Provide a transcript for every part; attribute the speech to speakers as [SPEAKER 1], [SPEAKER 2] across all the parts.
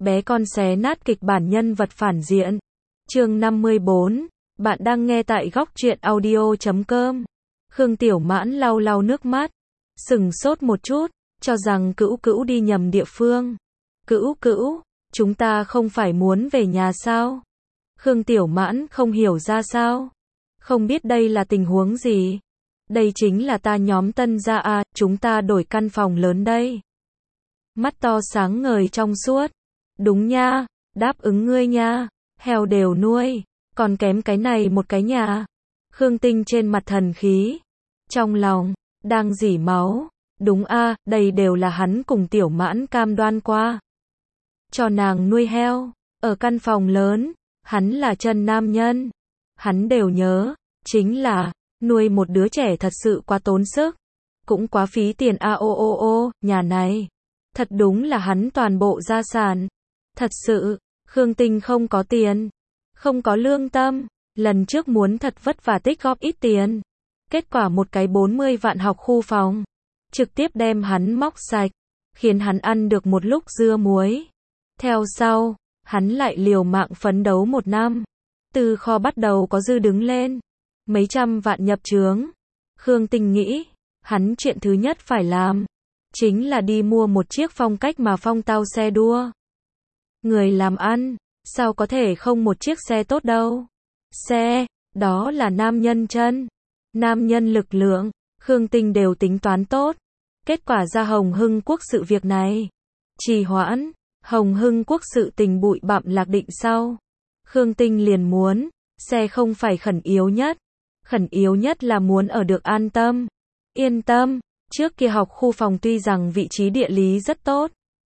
[SPEAKER 1] Bé con xé nát kịch bản nhân vật phản diện. Chương 54. Bạn đang nghe tại góc truyện audio.com. Khương Tiểu Mãn lau lau nước mắt, sững sốt một chút, cho rằng Cữu Cữu đi nhầm địa phương. Cữu Cữu, chúng ta không phải muốn về nhà sao? Khương Tiểu Mãn không hiểu ra sao. Không biết đây là tình huống gì. Đây chính là ta nhóm Tân gia à, chúng ta đổi căn phòng lớn đây. Mắt to sáng ngời trong suốt. Đúng nha, đáp ứng ngươi nha, heo đều nuôi, còn kém cái này một cái nhà. Khương Tinh trên mặt thần khí, trong lòng đang rỉ máu. Đúng a, đây đều là hắn cùng Tiểu Mãn cam đoan qua. Cho nàng nuôi heo, ở căn phòng lớn, hắn là chân nam nhân. Hắn đều nhớ, chính là, nuôi một đứa trẻ thật sự quá tốn sức, cũng quá phí tiền a nhà này. Thật đúng là hắn toàn bộ gia sản. Thật sự, Khương Tinh không có tiền, không có lương tâm, lần trước muốn thật vất vả tích góp ít tiền. Kết quả một cái 40 vạn học khu phòng, trực tiếp đem hắn móc sạch, khiến hắn ăn được một lúc dưa muối. Theo sau, hắn lại liều mạng phấn đấu một năm, từ kho bắt đầu có dư đứng lên, mấy trăm vạn nhập trướng. Khương Tinh nghĩ, hắn chuyện thứ nhất phải làm, chính là đi mua một chiếc phong cách mà phong tao xe đua. Người làm ăn, sao có thể không một chiếc xe tốt đâu. Xe, đó là nam nhân chân, nam nhân lực lượng, Khương Tinh đều tính toán tốt. Kết quả ra Hồng Hưng Quốc sự việc này trì hoãn, Hồng Hưng Quốc sự tình bụi bặm lạc định sau. Khương Tinh liền muốn, xe không phải khẩn yếu nhất là muốn ở được an tâm, yên tâm. Trước kia học khu phòng tuy rằng vị trí địa lý rất tốt,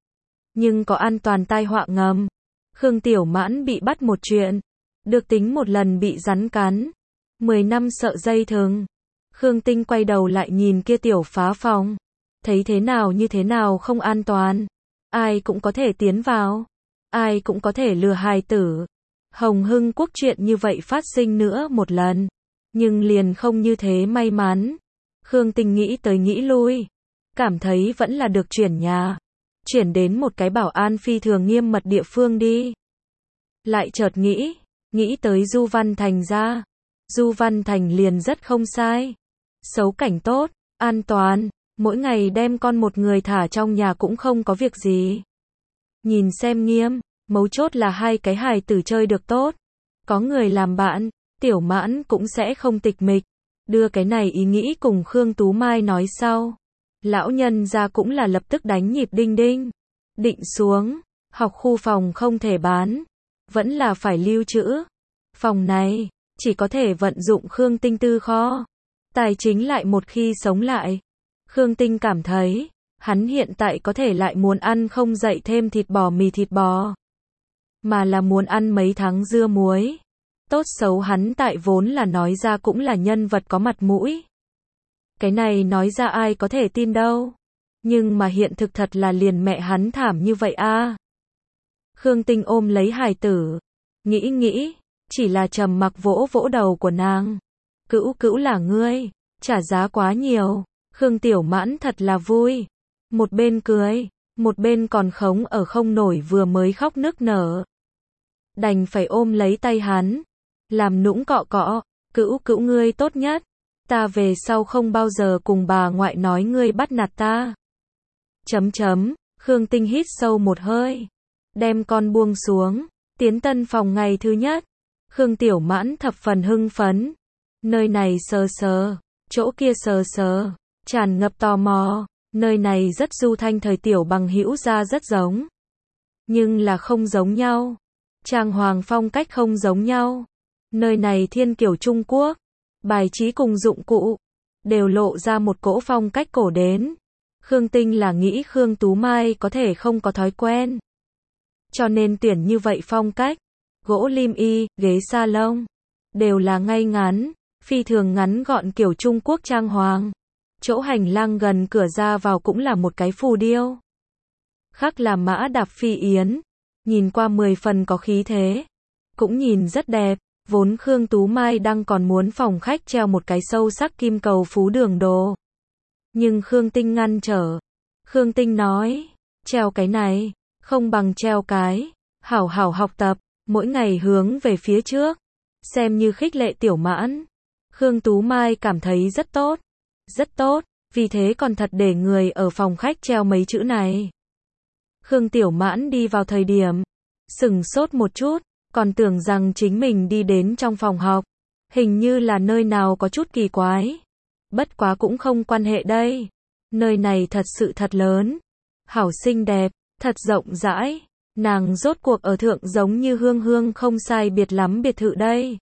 [SPEAKER 1] nhưng có an toàn tai họa ngầm. Khương Tiểu Mãn bị bắt một chuyện, được tính một lần bị rắn cắn, 10 năm sợ dây thừng. Khương Tinh quay đầu lại nhìn kia tiểu phá phòng, thấy thế nào như thế nào không an toàn, ai cũng có thể tiến vào, ai cũng có thể lừa hài tử. Hồng Hưng Quốc chuyện như vậy phát sinh nữa một lần, nhưng liền không như thế may mắn. Khương Tinh nghĩ tới nghĩ lui, cảm thấy vẫn là được chuyển nhà, chuyển đến một cái bảo an phi thường nghiêm mật địa phương đi. Lại chợt nghĩ tới Du Văn Thành ra. Du Văn Thành liền rất không sai, xấu cảnh tốt, an toàn, mỗi ngày đem con một người thả trong nhà cũng không có việc gì. Nhìn xem nghiêm, mấu chốt là hai cái hài tử chơi được tốt, có người làm bạn, Tiểu Mãn cũng sẽ không tịch mịch. Đưa cái này ý nghĩ cùng Khương Tú Mai nói sau. Lão nhân ra cũng là lập tức đánh nhịp đinh đinh. Định xuống, học khu phòng không thể bán, vẫn là phải lưu trữ. Phòng này, chỉ có thể vận dụng Khương Tinh tư kho. Tài chính lại một khi sống lại. Khương Tinh cảm thấy, hắn hiện tại có thể lại muốn ăn không dậy thêm thịt bò mì thịt bò, mà là muốn ăn mấy tháng dưa muối. Tốt xấu hắn tại vốn là nói ra cũng là nhân vật có mặt mũi. Cái này nói ra ai có thể tin đâu. Nhưng mà hiện thực thật là liền mẹ hắn thảm như vậy a. Khương Tinh ôm lấy hài tử, nghĩ, chỉ là trầm mặc vỗ vỗ đầu của nàng. Cữu Cữu là ngươi, trả giá quá nhiều. Khương Tiểu Mãn thật là vui. Một bên cười, một bên còn khống ở không nổi vừa mới khóc nức nở. Đành phải ôm lấy tay hắn, làm nũng cọ cọ. Cữu Cữu ngươi tốt nhất, ta về sau không bao giờ cùng bà ngoại nói ngươi bắt nạt ta. Khương Tinh hít sâu một hơi, đem con buông xuống, tiến tân phòng ngày thứ nhất. Khương Tiểu Mãn thập phần hưng phấn, nơi này sờ sờ, chỗ kia sờ sờ, tràn ngập tò mò. Nơi này rất Du Thanh thời tiểu bằng hữu ra rất giống, nhưng là không giống nhau. Trang hoàng phong cách không giống nhau. Nơi này thiên kiểu Trung Quốc, bài trí cùng dụng cụ đều lộ ra một cỗ phong cách cổ đến. Khương Tinh là nghĩ Khương Tú Mai có thể không có thói quen, cho nên tuyển như vậy phong cách. Gỗ lim y, ghế salon đều là ngay ngắn, phi thường ngắn gọn kiểu Trung Quốc trang hoàng. Chỗ hành lang gần cửa ra vào cũng là một cái phù điêu, khắc là mã đạp phi yến, nhìn qua 10 phần có khí thế, cũng nhìn rất đẹp. Vốn Khương Tú Mai đang còn muốn phòng khách treo một cái sâu sắc kim cầu phú đường đồ, nhưng Khương Tinh ngăn trở. Khương Tinh nói, treo cái này không bằng treo cái, hảo hảo học tập, mỗi ngày hướng về phía trước, xem như khích lệ Tiểu Mãn. Khương Tú Mai cảm thấy rất tốt, vì thế còn thật để người ở phòng khách treo mấy chữ này. Khương Tiểu Mãn đi vào thời điểm, sửng sốt một chút, còn tưởng rằng chính mình đi đến trong phòng học, hình như là nơi nào có chút kỳ quái. Bất quá cũng không quan hệ đây, nơi này thật sự thật lớn, hảo xinh đẹp, thật rộng rãi, nàng rốt cuộc ở thượng giống như Hương Hương không sai biệt lắm biệt thự đây.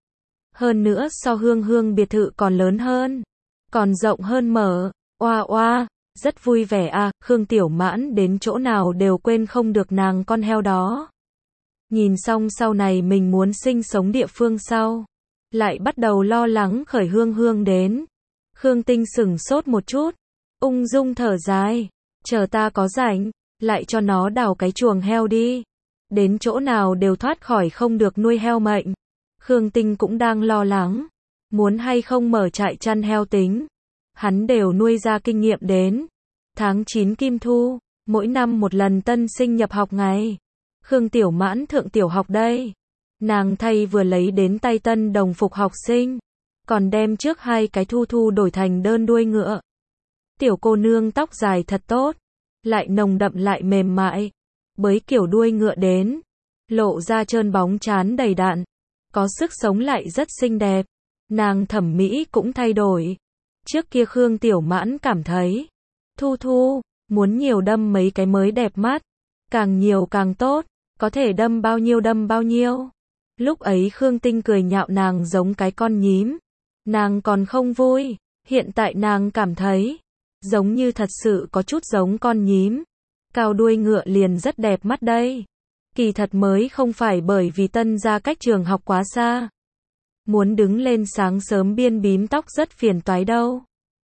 [SPEAKER 1] Hơn nữa so Hương Hương biệt thự còn lớn hơn, còn rộng hơn mở, oa, rất vui vẻ à, Khương Tiểu Mãn đến chỗ nào đều quên không được nàng con heo đó. Nhìn xong sau này mình muốn sinh sống địa phương sau, lại bắt đầu lo lắng khởi Hương Hương đến. Khương Tinh sửng sốt một chút, ung dung thở dài, chờ ta có rảnh, lại cho nó đào cái chuồng heo đi. Đến chỗ nào đều thoát khỏi không được nuôi heo mệnh. Khương Tinh cũng đang lo lắng, muốn hay không mở trại chăn heo tính. Hắn đều nuôi ra kinh nghiệm đến. Tháng 9 Kim Thu, mỗi năm một lần tân sinh nhập học ngày. Khương Tiểu Mãn thượng tiểu học đây. Nàng thay vừa lấy đến tay tân đồng phục học sinh, còn đem trước 2 cái Thu Thu đổi thành đơn đuôi ngựa. Tiểu cô nương tóc dài thật tốt, lại nồng đậm lại mềm mại, bới kiểu đuôi ngựa đến, lộ ra trơn bóng trán đầy đặn, có sức sống lại rất xinh đẹp. Nàng thẩm mỹ cũng thay đổi. Trước kia Khương Tiểu Mãn cảm thấy, Thu Thu, muốn nhiều đâm mấy cái mới đẹp mắt, càng nhiều càng tốt, có thể đâm bao nhiêu. Lúc ấy Khương Tinh cười nhạo nàng giống cái con nhím, nàng còn không vui, hiện tại nàng cảm thấy, giống như thật sự có chút giống con nhím, cao đuôi ngựa liền rất đẹp mắt đây. Kỳ thật mới không phải bởi vì tân ra cách trường học quá xa, muốn đứng lên sáng sớm biên bím tóc rất phiền toái đâu.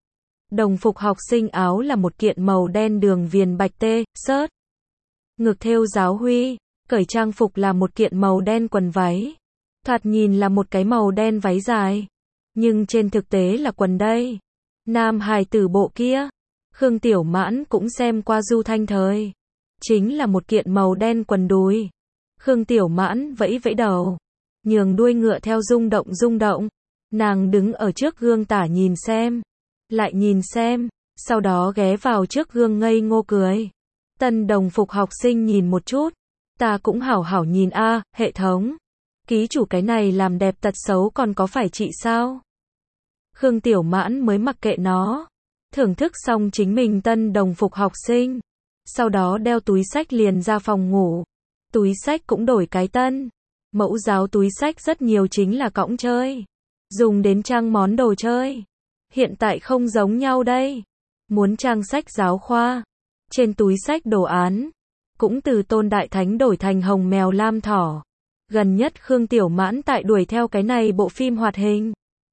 [SPEAKER 1] Đồng phục học sinh áo là một kiện màu đen đường viền bạch tê, sớt, ngực thêu giáo huy, cởi trang phục là một kiện màu đen quần váy, thoạt nhìn là một cái màu đen váy dài, nhưng trên thực tế là quần đây. Nam hài tử bộ kia, Khương Tiểu Mãn cũng xem qua Du Thanh thời, chính là một kiện màu đen quần đùi. Khương Tiểu Mãn vẫy vẫy đầu, nhường đuôi ngựa theo rung động, nàng đứng ở trước gương tả nhìn xem, lại nhìn xem, sau đó ghé vào trước gương ngây ngô cười. Tân đồng phục học sinh nhìn một chút, ta cũng hảo hảo nhìn a, hệ thống, ký chủ cái này làm đẹp tật xấu còn có phải chị sao? Khương Tiểu Mãn mới mặc kệ nó, thưởng thức xong chính mình tân đồng phục học sinh, sau đó đeo túi sách liền ra phòng ngủ. Túi sách cũng đổi cái tân, mẫu giáo túi sách rất nhiều chính là cõng chơi, dùng đến trang món đồ chơi. Hiện tại không giống nhau đây, muốn trang sách giáo khoa, trên túi sách đồ án, cũng từ Tôn Đại Thánh đổi thành hồng mèo lam thỏ. Gần nhất Khương Tiểu Mãn tại đuổi theo cái này bộ phim hoạt hình.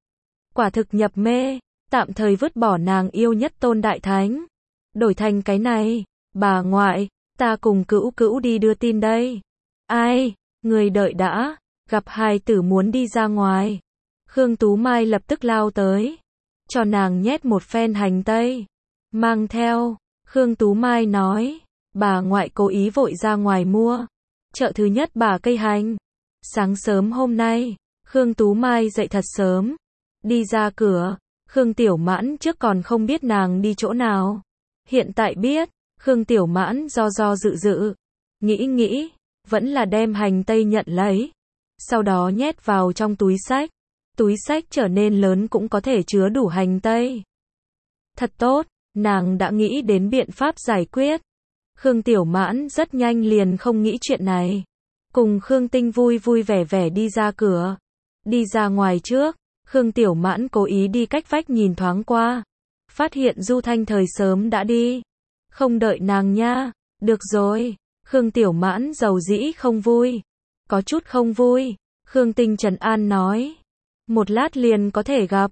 [SPEAKER 1] Quả thực nhập mê, tạm thời vứt bỏ nàng yêu nhất Tôn Đại Thánh. Đổi thành cái này, bà ngoại, ta cùng cữu cữu đi đưa tin đây. Ai, người đợi đã, gặp hài tử muốn đi ra ngoài. Khương Tú Mai lập tức lao tới, cho nàng nhét một phen hành tây, mang theo. Khương Tú Mai nói, bà ngoại cố ý vội ra ngoài mua, chợ thứ nhất bà cây hành. Sáng sớm hôm nay, Khương Tú Mai dậy thật sớm, đi ra cửa. Khương Tiểu Mãn trước còn không biết nàng đi chỗ nào, hiện tại biết. Khương Tiểu Mãn do dự, nghĩ, vẫn là đem hành tây nhận lấy, sau đó nhét vào trong túi sách. Túi sách trở nên lớn cũng có thể chứa đủ hành tây. Thật tốt, nàng đã nghĩ đến biện pháp giải quyết. Khương Tiểu Mãn rất nhanh liền không nghĩ chuyện này, cùng Khương Tinh vui vẻ đi ra cửa. Đi ra ngoài trước, Khương Tiểu Mãn cố ý đi cách vách nhìn thoáng qua, phát hiện Du Thanh thời sớm đã đi. Không đợi nàng nha, được rồi. Khương Tiểu Mãn dầu dĩ không vui, có chút không vui. Khương Tinh trấn an nói, một lát liền có thể gặp,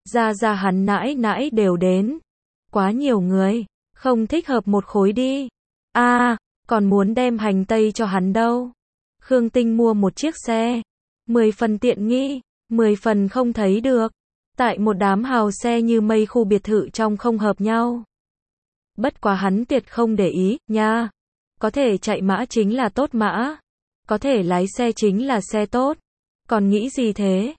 [SPEAKER 1] ra hắn nãi đều đến, quá nhiều người, không thích hợp một khối đi. Còn muốn đem hành tây cho hắn đâu. Khương Tinh mua một chiếc xe, 10 phần tiện nghi, 10 phần không thấy được, tại một đám hào xe như mây khu biệt thự trong không hợp nhau. Bất quá hắn tuyệt không để ý, nha. Có thể chạy mã chính là tốt mã. Có thể lái xe chính là xe tốt. Còn nghĩ gì thế?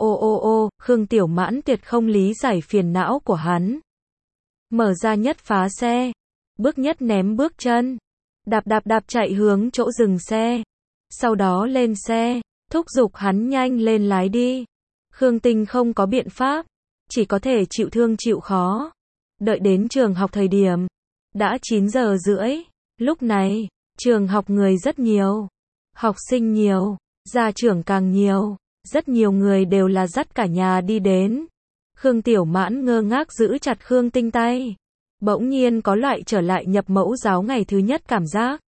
[SPEAKER 1] Ô, Khương Tiểu Mãn tuyệt không lý giải phiền não của hắn. Mở ra nhất phá xe. Bước nhất ném bước chân. Đạp chạy hướng chỗ dừng xe. Sau đó lên xe, thúc giục hắn nhanh lên lái đi. Khương Tinh không có biện pháp, chỉ có thể chịu thương chịu khó. Đợi đến trường học thời điểm, đã 9 giờ rưỡi. Lúc này, trường học người rất nhiều. Học sinh nhiều, gia trưởng càng nhiều. Rất nhiều người đều là dắt cả nhà đi đến. Khương Tiểu Mãn ngơ ngác giữ chặt Khương Tinh tay. Bỗng nhiên có loại trở lại nhập mẫu giáo ngày thứ nhất cảm giác.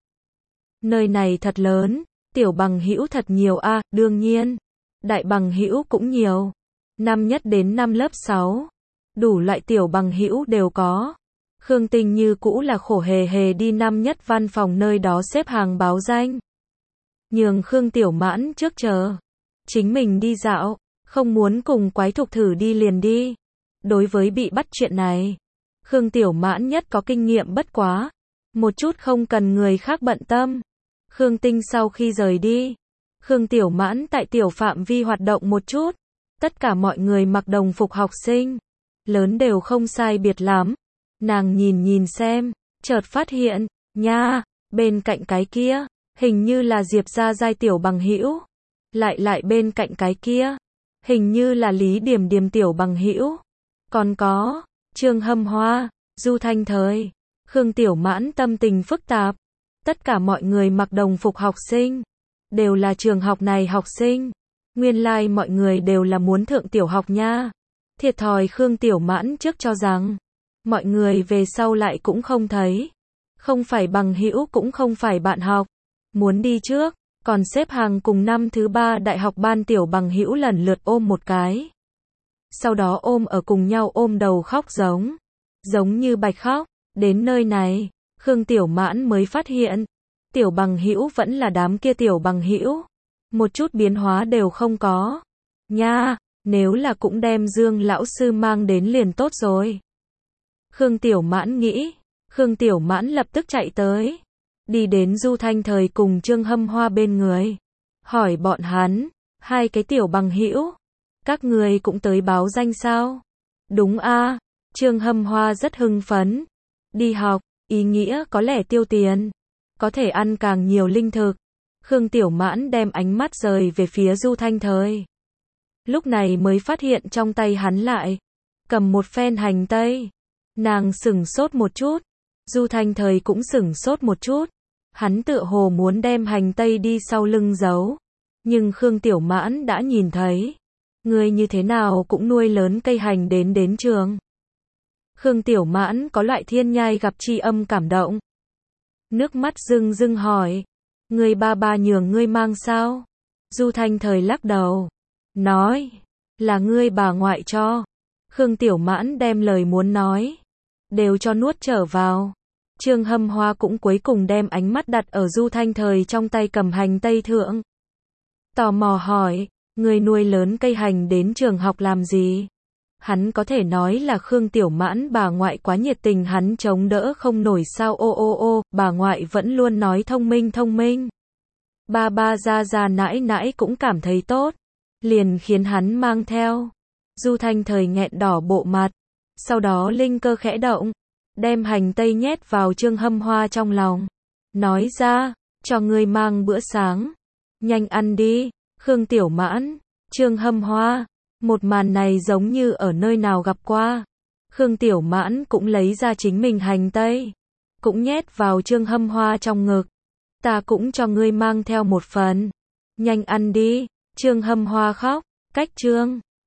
[SPEAKER 1] Nơi này thật lớn, tiểu bằng hữu thật nhiều a, đương nhiên. Đại bằng hữu cũng nhiều. Năm nhất đến năm lớp 6. Đủ loại tiểu bằng hữu đều có. Khương Tinh như cũ là khổ hề hề đi năm nhất văn phòng nơi đó xếp hàng báo danh. Nhường Khương Tiểu Mãn trước chờ. Chính mình đi dạo, không muốn cùng quái thục thử đi liền đi. Đối với bị bắt chuyện này, Khương Tiểu Mãn nhất có kinh nghiệm bất quá. Một chút không cần người khác bận tâm. Khương Tinh sau khi rời đi, Khương Tiểu Mãn tại tiểu phạm vi hoạt động một chút. Tất cả mọi người mặc đồng phục học sinh. Lớn đều không sai biệt lắm. Nàng nhìn xem, chợt phát hiện, nha, bên cạnh cái kia, hình như là Diệp Gia Giai tiểu bằng hữu. Lại bên cạnh cái kia, hình như là Lý Điềm Điềm tiểu bằng hữu. Còn có, Trương Hâm Hoa, Du Thanh Thời, Khương Tiểu Mãn tâm tình phức tạp. Tất cả mọi người mặc đồng phục học sinh, đều là trường học này học sinh. Nguyên lai mọi người đều là muốn thượng tiểu học nha. Thiệt thòi Khương Tiểu Mãn trước cho rằng, mọi người về sau lại cũng không thấy. Không phải bằng hữu cũng không phải bạn học. Muốn đi trước, còn xếp hàng cùng năm thứ 3 đại học ban tiểu bằng hữu lần lượt ôm một cái. Sau đó ôm ở cùng nhau ôm đầu khóc giống như bạch khóc. Đến nơi này, Khương Tiểu Mãn mới phát hiện, tiểu bằng hữu vẫn là đám kia tiểu bằng hữu. Một chút biến hóa đều không có. Nha, nếu là cũng đem Dương lão sư mang đến liền tốt rồi. Khương Tiểu Mãn nghĩ, Khương Tiểu Mãn lập tức chạy tới. Đi đến Du Thanh Thời cùng Trương Hâm Hoa bên người. Hỏi bọn hắn, hai cái tiểu bằng hữu, các người cũng tới báo danh sao? Đúng a. Trương Hâm Hoa rất hưng phấn. Đi học, ý nghĩa có lẽ tiêu tiền. Có thể ăn càng nhiều linh thực. Khương Tiểu Mãn đem ánh mắt rời về phía Du Thanh Thời. Lúc này mới phát hiện trong tay hắn lại cầm một phen hành tây. Nàng sửng sốt một chút. Du Thanh Thời cũng sửng sốt một chút. Hắn tựa hồ muốn đem hành tây đi sau lưng giấu. Nhưng Khương Tiểu Mãn đã nhìn thấy. Người như thế nào cũng nuôi lớn cây hành đến trường. Khương Tiểu Mãn có loại thiên nhai gặp tri âm cảm động. Nước mắt rưng hỏi. Người ba nhường ngươi mang sao? Du Thanh Thời lắc đầu. Nói. Là ngươi bà ngoại cho. Khương Tiểu Mãn đem lời muốn nói. Đều cho nuốt trở vào. Trương Hâm Hoa cũng cuối cùng đem ánh mắt đặt ở Du Thanh Thời trong tay cầm hành tây thượng. Tò mò hỏi. Người nuôi lớn cây hành đến trường học làm gì? Hắn có thể nói là Khương Tiểu Mãn bà ngoại quá nhiệt tình hắn chống đỡ không nổi sao ô, bà ngoại vẫn luôn nói thông minh. Ba ra nãi cũng cảm thấy tốt. Liền khiến hắn mang theo. Du Thanh Thời nghẹn đỏ bộ mặt. Sau đó linh cơ khẽ động. Đem hành tây nhét vào Trương Hâm Hoa trong lòng. Nói ra, cho ngươi mang bữa sáng. Nhanh ăn đi, Khương Tiểu Mãn, Trương Hâm Hoa. Một màn này giống như ở nơi nào gặp qua. Khương Tiểu Mãn cũng lấy ra chính mình hành tây. Cũng nhét vào Trương Hâm Hoa trong ngực. Ta cũng cho ngươi mang theo một phần. Nhanh ăn đi, Trương Hâm Hoa khóc. Cách Trương